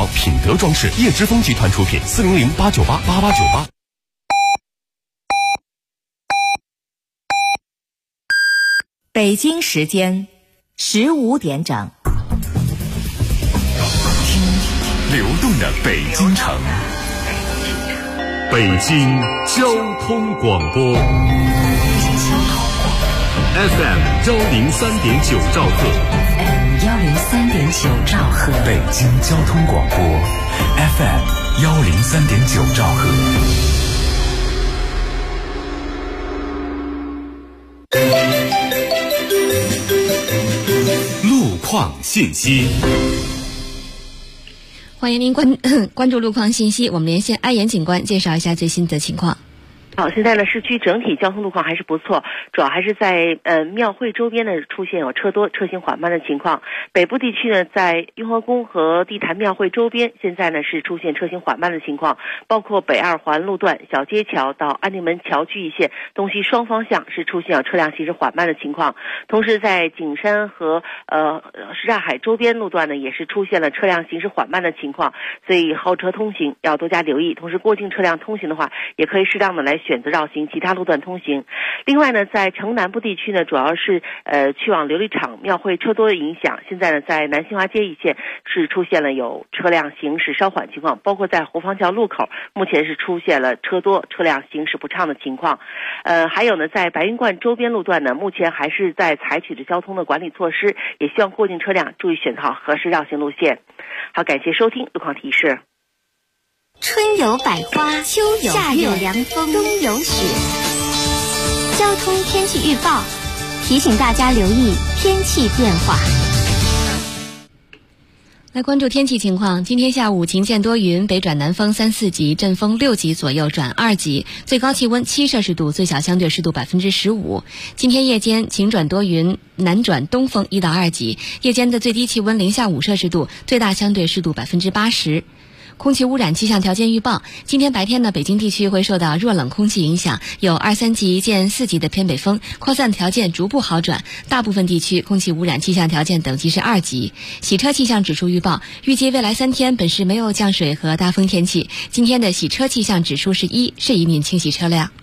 品德装饰，叶之峰集团出品，400-898-8898。 北京时间15点整， 听流动的北京城，北京交通广播 FM 103.9兆赫 103.9兆赫， 北京交通广播 FM 103.9兆赫。路况信息， 欢迎您关注路况信息。我们连线安岩警官，介绍一下最新的情况。 好，现在呢，市区整体交通路况还是不错，主要还是在庙会周边呢出现有车多、车行缓慢的情况。北部地区呢，在雍和宫和地坛庙会周边，现在呢是出现车行缓慢的情况，包括北二环路段小街桥到安定门桥区一线东西双方向是出现有车辆行驶缓慢的情况。同时，在景山和上海周边路段呢，也是出现了车辆行驶缓慢的情况，所以后车通行要多加留意。同时，过境车辆通行的话，也可以适当的来选择绕行其他路段通行。另外呢，在城南部地区呢，主要是去往琉璃厂庙会车多的影响，现在呢在南新华街一线是出现了有车辆行驶稍缓情况，包括在湖坊桥路口目前是出现了车多、车辆行驶不畅的情况。还有呢，在白云观周边路段呢，目前还是在采取着交通的管理措施，也希望过境车辆注意选择好合适绕行路线。好，感谢收听路况提示。 春有百花，秋有夏有凉风，冬有雪。交通天气预报提醒大家留意天气变化。 来关注天气情况，今天下午晴间多云，北转南风3、4级，阵风6级左右转2级，最高气温7摄氏度，最小相对湿度15%。今天夜间晴转多云，南转东风1到2级，夜间的最低气温零下5摄氏度，最大相对湿度80%。空气污染气象条件预报，今天白天呢，北京地区会受到弱冷空气影响，有2、3级见4级的偏北风，扩散条件逐步好转，大部分地区空气污染气象条件等级是2级。洗车气象指数预报，预计未来3天本市没有降水和大风天气，今天的洗车气象指数是1，适宜您清洗车辆。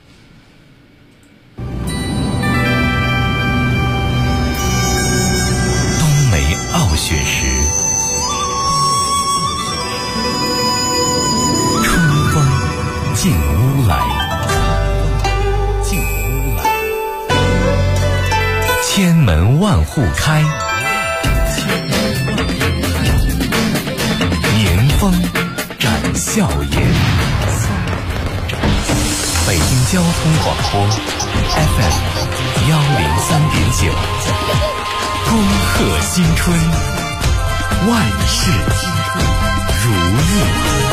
冬梅傲雪时，进屋来，千门万户开，年风展笑颜。北京交通广播 FM 103.9，恭贺新春，万事如意。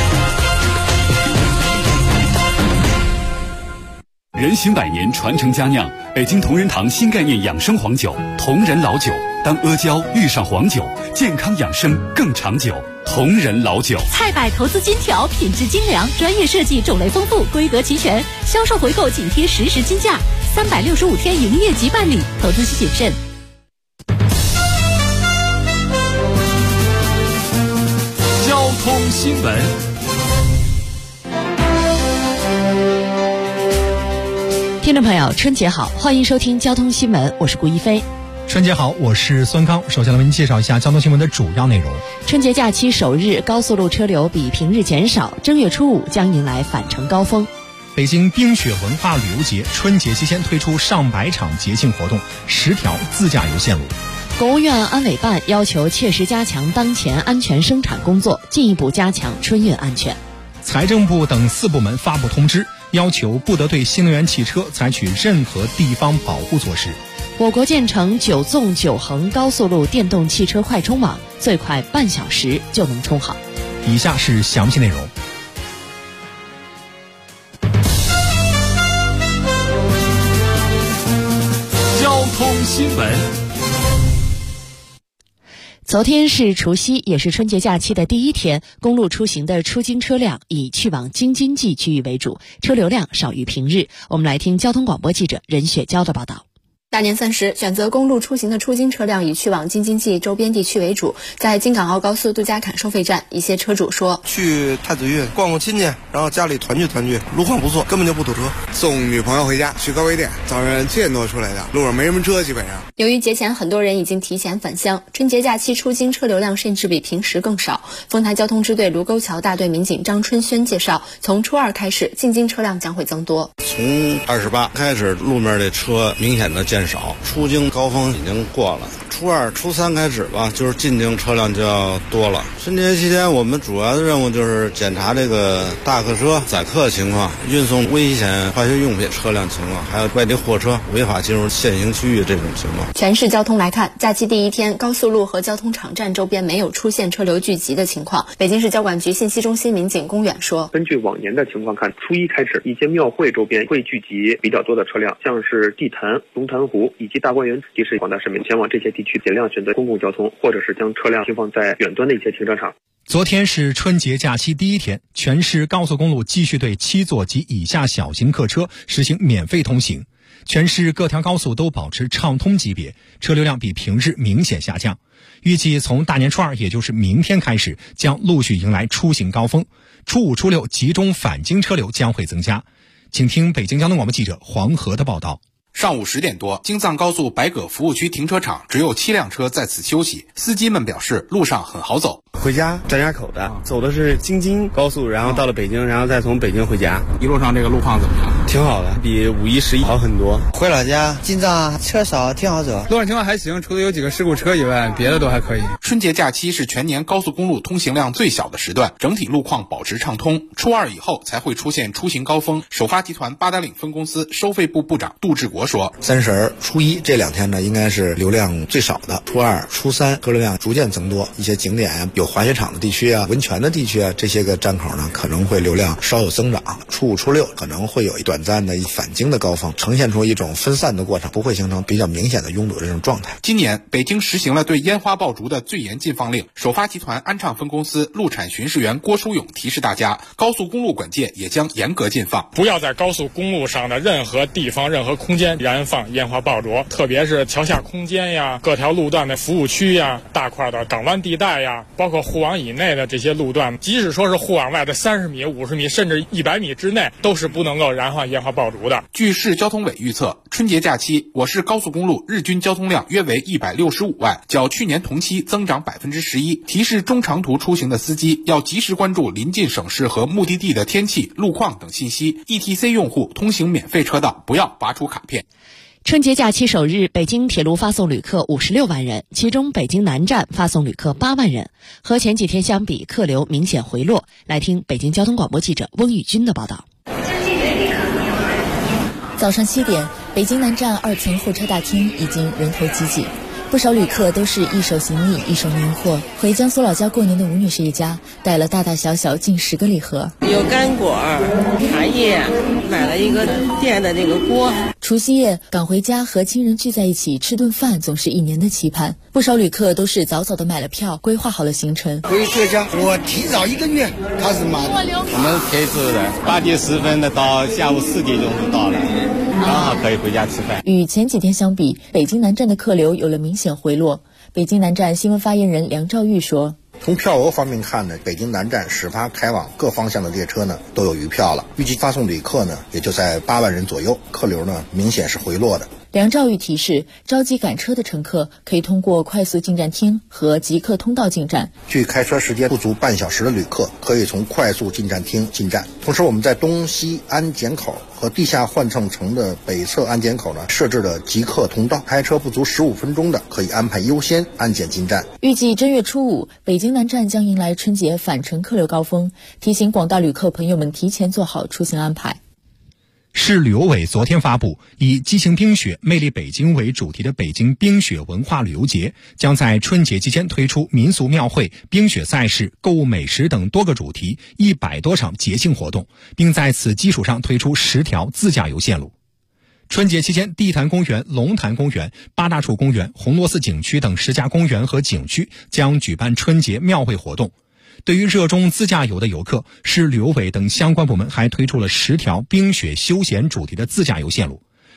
人行百年，传承佳酿，北京同仁堂新概念养生黄酒，同仁老酒。当阿胶遇上黄酒，健康养生更长久。同仁老酒。 菜百投资金条，品质精良，专业设计，种类丰富，规格齐全，销售回购紧贴实时金价，365天营业即办理，投资需谨慎。 交通新闻。 听众朋友，春节好，欢迎收听交通新闻，我是顾一飞。 春节好，我是孙康。首先来为您介绍一下交通新闻的主要内容。 春节假期首日，高速路车流比平日减少，正月初5将迎来返程高峰。 北京冰雪文化旅游节春节期间推出上百场节庆活动，10条自驾游线路。 国务院安委办要求切实加强当前安全生产工作，进一步加强春运安全。 财政部等4部门发布通知，要求不得对新能源汽车采取任何地方保护措施。 我国建成9纵9横高速路电动汽车快充网，最快半小时就能充好。 以下是详细内容。 交通新闻。 昨天是除夕，也是春节假期的第一天，公路出行的出京车辆以去往京津冀区域为主，车流量少于平日。我们来听交通广播记者任雪娇的报道。 大年30，选择公路出行的出京车辆以去往京津冀周边地区为主。在京港澳高速杜家坎收费站，一些车主说： 去太子峪逛逛亲戚，然后家里团聚团聚，路况不错，根本就不堵车。 送女朋友回家，去高碑店，早上7点多出来的，路上没什么车，基本上。 由于节前很多人已经提前返乡，春节假期出京车流量甚至比平时更少。丰台交通支队卢沟桥大队民警张春轩介绍，从初2开始，进京车辆将会增多。 从28开始，路面的车明显的减少，出京高峰已经过了。初2、初3开始吧，就是进京车辆就要多了。春节期间，我们主要的任务就是检查这个大客车载客情况，运送危险化学用品车辆情况，还有外地货车违法进入限行区域这种情况。 全市交通来看，假期第一天，高速路和交通场站周边没有出现车流聚集的情况。北京市交管局信息中心民警龚远说： 根据往年的情况看，初1开始，一些庙会周边会聚集比较多的车辆，像是地坛、龙潭湖以及大观园，提示广大市民前往这些地区尽量选择公共交通，或者是将车辆停放在远端的一些停车场。 昨天是春节假期第一天，全市高速公路继续对7座及以下小型客车实行免费通行。全市各条高速都保持畅通级别，车流量比平日明显下降。预计从大年初2，也就是明天开始，将陆续迎来出行高峰。初5、初6集中返京车流将会增加。请听北京交通广播记者黄河的报道。 上午10点多，京藏高速白葛服务区停车场只有7辆车在此休息，司机们表示路上很好走。 回家张家口的，走的是京津高速，然后到了北京，然后再从北京回家。 一路上这个路况怎么样？ 挺好的，比5、1、11好很多。 回老家，进藏车少，挺好走。 路上情况还行，除了有几个事故车以外，别的都还可以。 春节假期是全年高速公路通行量最小的时段，整体路况保持畅通。初2以后才会出现出行高峰。首发集团八达岭分公司收费部部长杜志国说 ：30、初1这2天呢，应该是流量最少的。初2、初3车流量逐渐增多，一些景点有滑雪场的地区啊、温泉的地区啊，这些个站口呢可能会流量稍有增长。初5、初6可能会有短暂的返京的高峰，呈现出一种分散的过程，不会形成比较明显的拥堵的这种状态。 今年北京实行了对烟花爆竹的最严禁放令。首发集团安畅分公司路产巡视员郭书勇提示大家，高速公路管界也将严格禁放， 不要在高速公路上的任何地方、任何空间燃放烟花爆竹，特别是桥下空间呀、各条路段的服务区呀、大块的港湾地带呀，包括护网以内的这些路段，即使说是护网外的30米、50米甚至100米之内，都是不能够燃放烟花爆竹的。 据市交通委预测，春节假期我市高速公路日均交通量约为165万，较去年同期增长11%。提示中长途出行的司机要及时关注临近省市和目的地的天气、路况等信息。ETC 用户通行免费车道，不要拔出卡片。 春节假期首日，北京铁路发送旅客56万人，其中北京南站发送旅客8万人，和前几天相比，客流明显回落。来听北京交通广播记者翁宇军的报道。 早上7点，北京南站2层候车大厅已经人头挤挤，不少旅客都是一手行李一手年货。回江苏老家过年的吴女士一家带了大大小小近10个礼盒， 有干果、茶叶，买了一个电的这个锅。 除夕夜赶回家和亲人聚在一起吃顿饭，总是一年的期盼。不少旅客都是早早的买了票，规划好了行程。 回浙江，我提早1个月开始买。 我们开车的8点10分的到下午4点钟就到了，刚好可以回家吃饭。 与前几天相比，北京南站的客流有了明显回落。北京南站新闻发言人梁兆玉说： 从票额方面看呢，北京南站始发开往各方向的列车呢都有余票了，预计发送旅客呢也就在8万人左右，客流呢明显是回落的。 梁兆玉提示，着急赶车的乘客可以通过快速进站厅和即刻通道进站。 距开车时间不足半小时的旅客可以从快速进站厅进站。同时，我们在东西安检口和地下换乘层的北侧安检口呢设置了即刻通道，开车不足15分钟的可以安排优先安检进站。 预计正月初5，北京南站将迎来春节返程客流高峰，提醒广大旅客朋友们提前做好出行安排。 市旅游委昨天发布，以激情冰雪魅力北京为主题的北京冰雪文化旅游节将在春节期间推出民俗庙会、冰雪赛事、购物美食等多个主题100多场节庆活动，并在此基础上推出10条自驾游线路。春节期间，地坛公园、龙潭公园、八大处公园、红螺寺景区等10家公园和景区将举办春节庙会活动。对于热衷自驾游的游客，市旅游委等相关部门还推出了10条冰雪休闲主题的自驾游线路，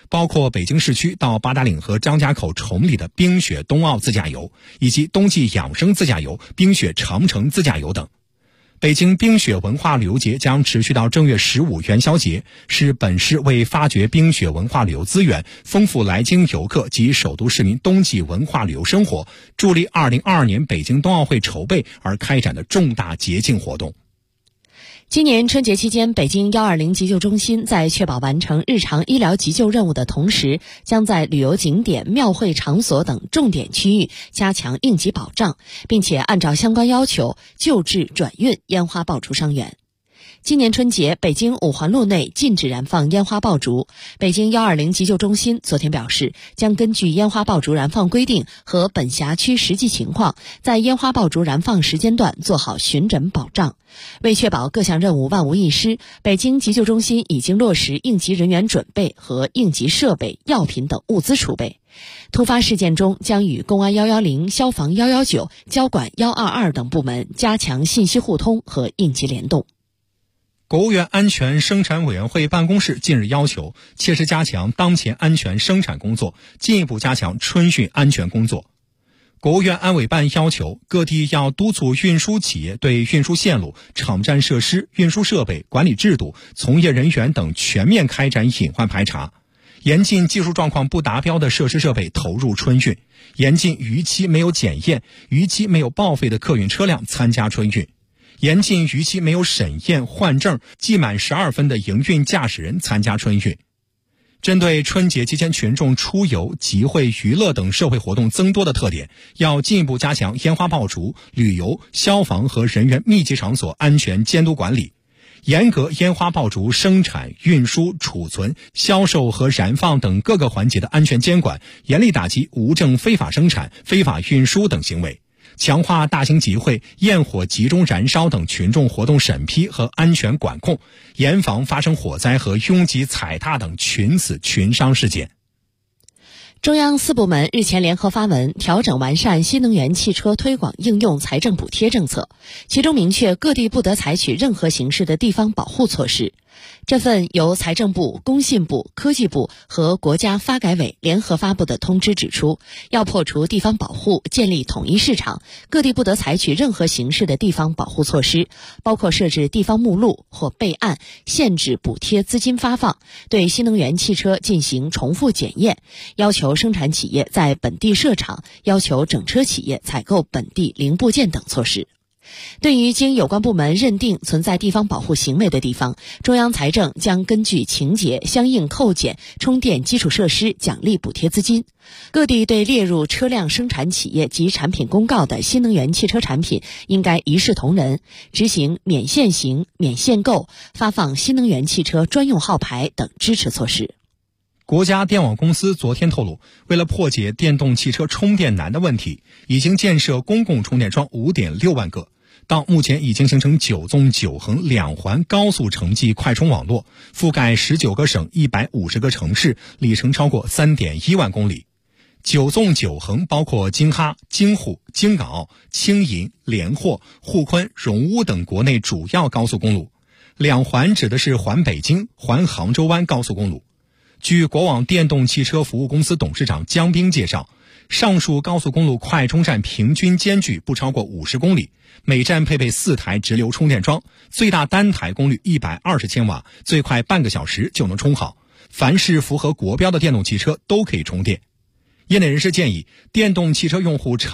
包括北京市区到八达岭和张家口崇礼的冰雪冬奥自驾游，以及冬季养生自驾游、冰雪长城自驾游等。北京冰雪文化旅游节将持续到正月15元宵节，是本市为发掘冰雪文化旅游资源，丰富来京游客及首都市民冬季文化旅游生活，助力2022年北京冬奥会筹备而开展的重大节庆活动。 今年春节期间，北京120急救中心在确保完成日常医疗急救任务的同时，将在旅游景点、庙会场所等重点区域加强应急保障，并且按照相关要求救治转运烟花爆竹伤员。今年春节，北京五环路内禁止燃放烟花爆竹。北京120急救中心昨天表示，将根据烟花爆竹燃放规定和本辖区实际情况，在烟花爆竹燃放时间段做好巡诊保障。为确保各项任务万无一失，北京急救中心已经落实应急人员准备和应急设备、药品等物资储备。突发事件中，将与公安110、消防119、交管122等部门加强信息互通和应急联动。 国务院安全生产委员会办公室近日要求，切实加强当前安全生产工作，进一步加强春训安全工作。国务院安委办要求，各地要督促运输企业对运输线路、场站设施、运输设备、管理制度、从业人员等全面开展隐患排查，严禁技术状况不达标的设施设备投入春运，严禁逾期没有检验、逾期没有报废的客运车辆参加春运，严禁逾期没有审验、换证、记满12分的营运驾驶人参加春运。针对春节期间群众出游、集会、娱乐等社会活动增多的特点，要进一步加强烟花爆竹、旅游、消防和人员密集场所安全监督管理，严格烟花爆竹生产、运输、储存、销售和燃放等各个环节的安全监管，严厉打击无证非法生产、非法运输等行为，强化大型集会、焰火集中燃烧等群众活动审批和安全管控，严防发生火灾和拥挤踩踏等群死群伤事件。 中央4部门日前联合发文，调整完善新能源汽车推广应用财政补贴政策，其中明确各地不得采取任何形式的地方保护措施。这份由财政部、工信部、科技部和国家发改委联合发布的通知指出，要破除地方保护，建立统一市场，各地不得采取任何形式的地方保护措施，包括设置地方目录或备案，限制补贴资金发放，对新能源汽车进行重复检验，要求生产企业在本地设厂，要求整车企业采购本地零部件等措施。对于经有关部门认定存在地方保护行为的地方，中央财政将根据情节相应扣减充电基础设施奖励补贴资金。各地对列入车辆生产企业及产品公告的新能源汽车产品应该一视同仁，执行免限行、免限购、发放新能源汽车专用号牌等支持措施。 国家电网公司昨天透露，为了破解电动汽车充电难的问题，已经建设公共充电桩 5.6 万个。到目前已经形成9纵9横2环高速城际快充网络，覆盖19个省150个城市，里程超过 3.1 万公里。9纵9横包括京哈、京沪、京港澳、青银、连霍、沪昆、荣乌等国内主要高速公路，2环指的是环北京、环杭州湾高速公路。据国网电动汽车服务公司董事长江斌介绍，上述高速公路快充站平均间距不超过50公里，每站配备4台直流充电桩，最大单台功率120千瓦，最快半个小时就能充好。凡是符合国标的电动汽车都可以充电。业内人士建议，电动汽车用户